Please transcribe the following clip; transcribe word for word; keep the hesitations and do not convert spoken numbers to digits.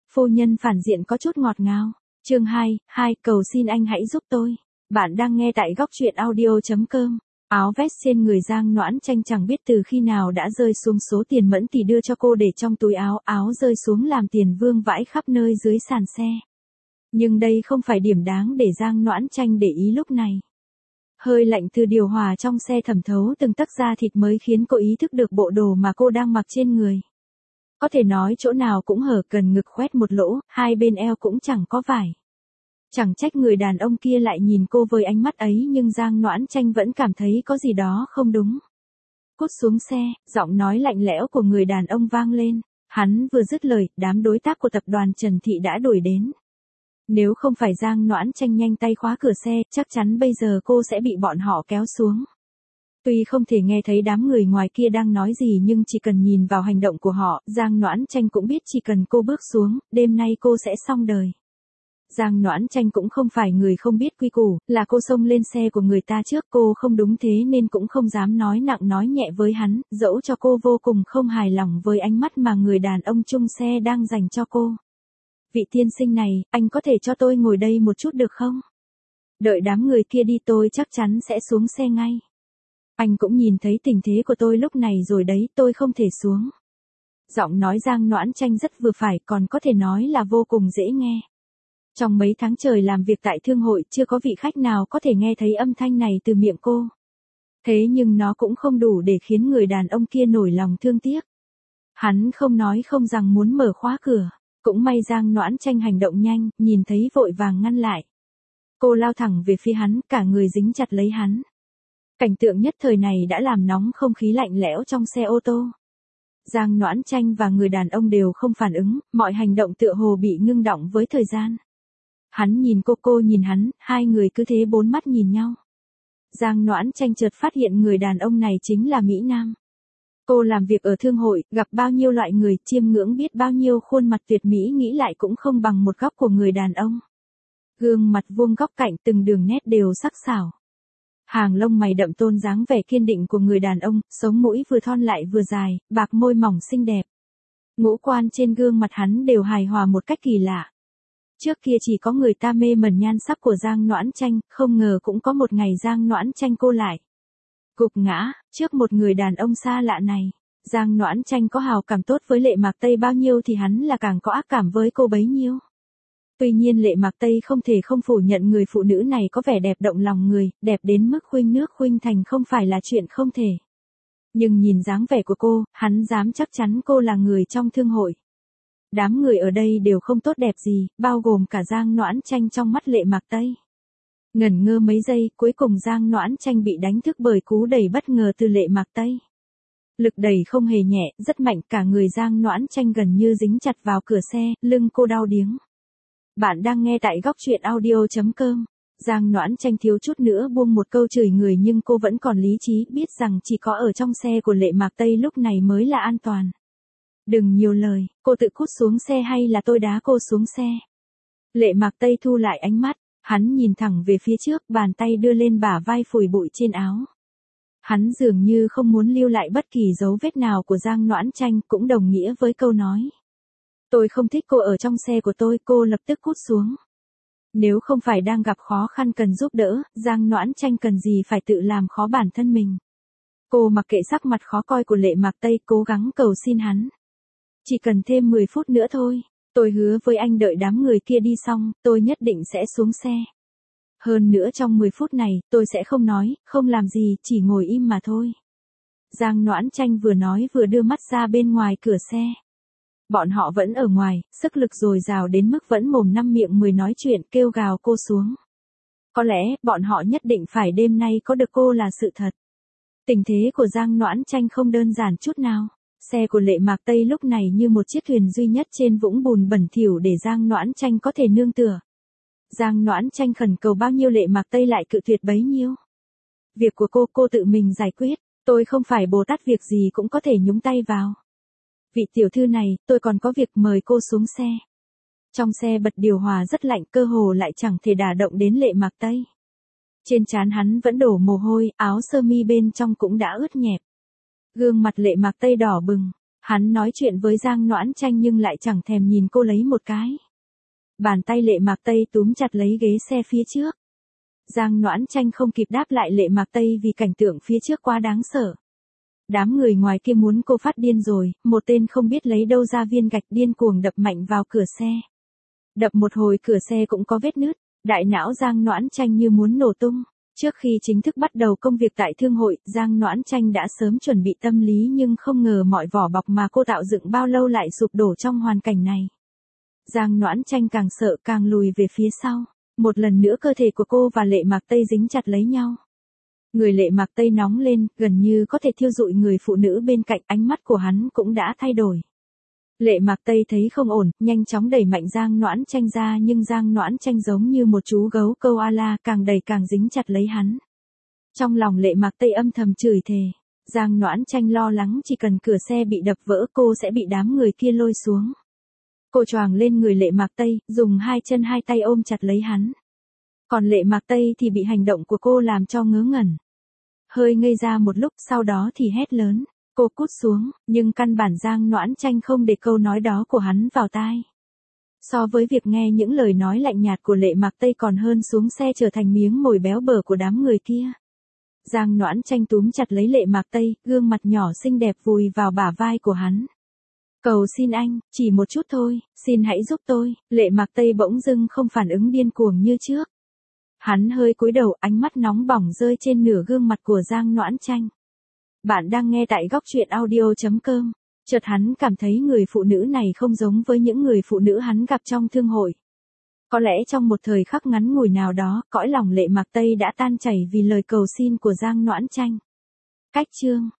Phu nhân phản diện có chút ngọt ngào. Chương hai, hai, cầu xin anh hãy giúp tôi. Bạn đang nghe tại góc truyện audio chấm com. Áo vest trên người Giang Noãn Tranh chẳng biết từ khi nào đã rơi xuống số tiền Mẫn Tỷ đưa cho cô để trong túi áo, áo rơi xuống làm tiền vương vãi khắp nơi dưới sàn xe. Nhưng đây không phải điểm đáng để Giang Noãn Tranh để ý lúc này. Hơi lạnh từ điều hòa trong xe thẩm thấu từng tấc da thịt mới khiến cô ý thức được bộ đồ mà cô đang mặc trên người. Có thể nói chỗ nào cũng hở, cần ngực khoét một lỗ, hai bên eo cũng chẳng có vải. Chẳng trách người đàn ông kia lại nhìn cô với ánh mắt ấy, nhưng Giang Noãn Tranh vẫn cảm thấy có gì đó không đúng. Cút xuống xe, giọng nói lạnh lẽo của người đàn ông vang lên. Hắn vừa dứt lời, đám đối tác của tập đoàn Trần Thị đã đuổi đến. Nếu không phải Giang Noãn Tranh nhanh tay khóa cửa xe, chắc chắn bây giờ cô sẽ bị bọn họ kéo xuống. Tuy không thể nghe thấy đám người ngoài kia đang nói gì, nhưng chỉ cần nhìn vào hành động của họ, Giang Noãn Tranh cũng biết chỉ cần cô bước xuống, đêm nay cô sẽ xong đời. Giang Noãn Tranh cũng không phải người không biết quy củ, là cô xông lên xe của người ta trước, cô không đúng thế nên cũng không dám nói nặng nói nhẹ với hắn, dẫu cho cô vô cùng không hài lòng với ánh mắt mà người đàn ông chung xe đang dành cho cô. Vị tiên sinh này, anh có thể cho tôi ngồi đây một chút được không? Đợi đám người kia đi tôi chắc chắn sẽ xuống xe ngay. Anh cũng nhìn thấy tình thế của tôi lúc này rồi đấy, tôi không thể xuống. Giọng nói Giang Noãn Tranh rất vừa phải, còn có thể nói là vô cùng dễ nghe. Trong mấy tháng trời làm việc tại thương hội, chưa có vị khách nào có thể nghe thấy âm thanh này từ miệng cô. Thế nhưng nó cũng không đủ để khiến người đàn ông kia nổi lòng thương tiếc. Hắn không nói không rằng muốn mở khóa cửa. Cũng may Giang Noãn Tranh hành động nhanh, nhìn thấy vội vàng ngăn lại. Cô lao thẳng về phía hắn, cả người dính chặt lấy hắn. Cảnh tượng nhất thời này đã làm nóng không khí lạnh lẽo trong xe ô tô. Giang Noãn Tranh và người đàn ông đều không phản ứng, mọi hành động tựa hồ bị ngưng đọng với thời gian. Hắn nhìn cô, cô nhìn hắn, hai người cứ thế bốn mắt nhìn nhau. Giang Noãn Tranh chợt phát hiện người đàn ông này chính là Mỹ Nam. Cô làm việc ở thương hội, gặp bao nhiêu loại người, chiêm ngưỡng biết bao nhiêu khuôn mặt tuyệt mỹ, nghĩ lại cũng không bằng một góc của người đàn ông. Gương mặt vuông góc cạnh, từng đường nét đều sắc sảo. Hàng lông mày đậm tôn dáng vẻ kiên định của người đàn ông, sống mũi vừa thon lại vừa dài, bạc môi mỏng xinh đẹp. Ngũ quan trên gương mặt hắn đều hài hòa một cách kỳ lạ. Trước kia chỉ có người ta mê mẩn nhan sắc của Giang Noãn Tranh, không ngờ cũng có một ngày Giang Noãn Tranh cô lại gục ngã trước một người đàn ông xa lạ này. Giang Noãn Tranh có hào cảm tốt với Lệ Mạc Tây bao nhiêu thì hắn là càng có ác cảm với cô bấy nhiêu. Tuy nhiên Lệ Mạc Tây không thể không phủ nhận người phụ nữ này có vẻ đẹp động lòng người, đẹp đến mức khuynh nước khuynh thành không phải là chuyện không thể. Nhưng nhìn dáng vẻ của cô, hắn dám chắc chắn cô là người trong thương hội. Đám người ở đây đều không tốt đẹp gì, bao gồm cả Giang Noãn Tranh trong mắt Lệ Mạc Tây. Ngẩn ngơ mấy giây, cuối cùng Giang Noãn Tranh bị đánh thức bởi cú đẩy bất ngờ từ Lệ Mạc Tây. Lực đẩy không hề nhẹ, rất mạnh, cả người Giang Noãn Tranh gần như dính chặt vào cửa xe, lưng cô đau điếng. Bạn đang nghe tại góc truyện audio chấm com. Giang Noãn Tranh thiếu chút nữa buông một câu chửi người, nhưng cô vẫn còn lý trí, biết rằng chỉ có ở trong xe của Lệ Mạc Tây lúc này mới là an toàn. Đừng nhiều lời, cô tự cút xuống xe hay là tôi đá cô xuống xe? Lệ Mạc Tây thu lại ánh mắt, hắn nhìn thẳng về phía trước, bàn tay đưa lên bả vai phủi bụi trên áo. Hắn dường như không muốn lưu lại bất kỳ dấu vết nào của Giang Noãn Tranh, cũng đồng nghĩa với câu nói. Tôi không thích cô ở trong xe của tôi, cô lập tức cút xuống. Nếu không phải đang gặp khó khăn cần giúp đỡ, Giang Noãn Tranh cần gì phải tự làm khó bản thân mình. Cô mặc kệ sắc mặt khó coi của Lệ Mạc Tây, cố gắng cầu xin hắn. Chỉ cần thêm mười phút nữa thôi, tôi hứa với anh đợi đám người kia đi xong, tôi nhất định sẽ xuống xe. Hơn nữa trong mười phút này, tôi sẽ không nói, không làm gì, chỉ ngồi im mà thôi. Giang Noãn Tranh vừa nói vừa đưa mắt ra bên ngoài cửa xe. Bọn họ vẫn ở ngoài, sức lực dồi dào đến mức vẫn mồm năm miệng mười nói chuyện, kêu gào cô xuống. Có lẽ, bọn họ nhất định phải đêm nay có được cô là sự thật. Tình thế của Giang Noãn Tranh không đơn giản chút nào. Xe của Lệ Mạc Tây lúc này như một chiếc thuyền duy nhất trên vũng bùn bẩn thỉu để Giang Noãn Tranh có thể nương tựa. Giang Noãn Tranh khẩn cầu bao nhiêu Lệ Mạc Tây lại cự tuyệt bấy nhiêu. Việc của cô, cô tự mình giải quyết, tôi không phải Bồ Tát việc gì cũng có thể nhúng tay vào. Vị tiểu thư này, tôi còn có việc, mời cô xuống xe. Trong xe bật điều hòa rất lạnh, cơ hồ lại chẳng thể đả động đến Lệ Mạc Tây. Trên trán hắn vẫn đổ mồ hôi, áo sơ mi bên trong cũng đã ướt nhẹp. Gương mặt Lệ Mạc Tây đỏ bừng, Hắn nói chuyện với Giang Noãn Tranh nhưng lại chẳng thèm nhìn cô lấy một cái. Bàn tay Lệ Mạc Tây túm chặt lấy ghế xe phía trước. Giang Noãn Tranh không kịp đáp lại Lệ Mạc Tây vì cảnh tượng phía trước quá đáng sợ. Đám người ngoài kia muốn cô phát điên rồi, một tên không biết lấy đâu ra viên gạch điên cuồng đập mạnh vào cửa xe. Đập một hồi cửa xe cũng có vết nứt, đại não Giang Noãn Tranh như muốn nổ tung. Trước khi chính thức bắt đầu công việc tại thương hội, Giang Noãn Tranh đã sớm chuẩn bị tâm lý nhưng không ngờ mọi vỏ bọc mà cô tạo dựng bao lâu lại sụp đổ trong hoàn cảnh này. Giang Noãn Tranh càng sợ càng lùi về phía sau. Một lần nữa cơ thể của cô và Lệ Mạc Tây dính chặt lấy nhau. Người Lệ Mạc Tây nóng lên, gần như có thể thiêu rụi người phụ nữ bên cạnh, ánh mắt của hắn cũng đã thay đổi. Lệ Mạc Tây thấy không ổn, nhanh chóng đẩy mạnh Giang Noãn Tranh ra nhưng Giang Noãn Tranh giống như một chú gấu koala càng đẩy càng dính chặt lấy hắn. Trong lòng Lệ Mạc Tây âm thầm chửi thề. Giang Noãn Tranh lo lắng chỉ cần cửa xe bị đập vỡ cô sẽ bị đám người kia lôi xuống. Cô choàng lên người Lệ Mạc Tây, dùng hai chân hai tay ôm chặt lấy hắn. Còn Lệ Mạc Tây thì bị hành động của cô làm cho ngớ ngẩn. Hơi ngây ra một lúc sau đó thì hét lớn. Cô cút xuống, nhưng căn bản Giang Noãn Tranh không để câu nói đó của hắn vào tai. So với việc nghe những lời nói lạnh nhạt của Lệ Mạc Tây còn hơn xuống xe trở thành miếng mồi béo bở của đám người kia. Giang Noãn Tranh túm chặt lấy Lệ Mạc Tây, gương mặt nhỏ xinh đẹp vùi vào bả vai của hắn. Cầu xin anh, chỉ một chút thôi, xin hãy giúp tôi. Lệ Mạc Tây bỗng dưng không phản ứng điên cuồng như trước. Hắn hơi cúi đầu, ánh mắt nóng bỏng rơi trên nửa gương mặt của Giang Noãn Tranh. Bạn đang nghe tại góc truyện audio chấm com. Chợt hắn cảm thấy người phụ nữ này không giống với những người phụ nữ hắn gặp trong thương hội. Có lẽ trong một thời khắc ngắn ngủi nào đó, cõi lòng Lệ Mạc Tây đã tan chảy vì lời cầu xin của Giang Noãn Tranh. Cách chương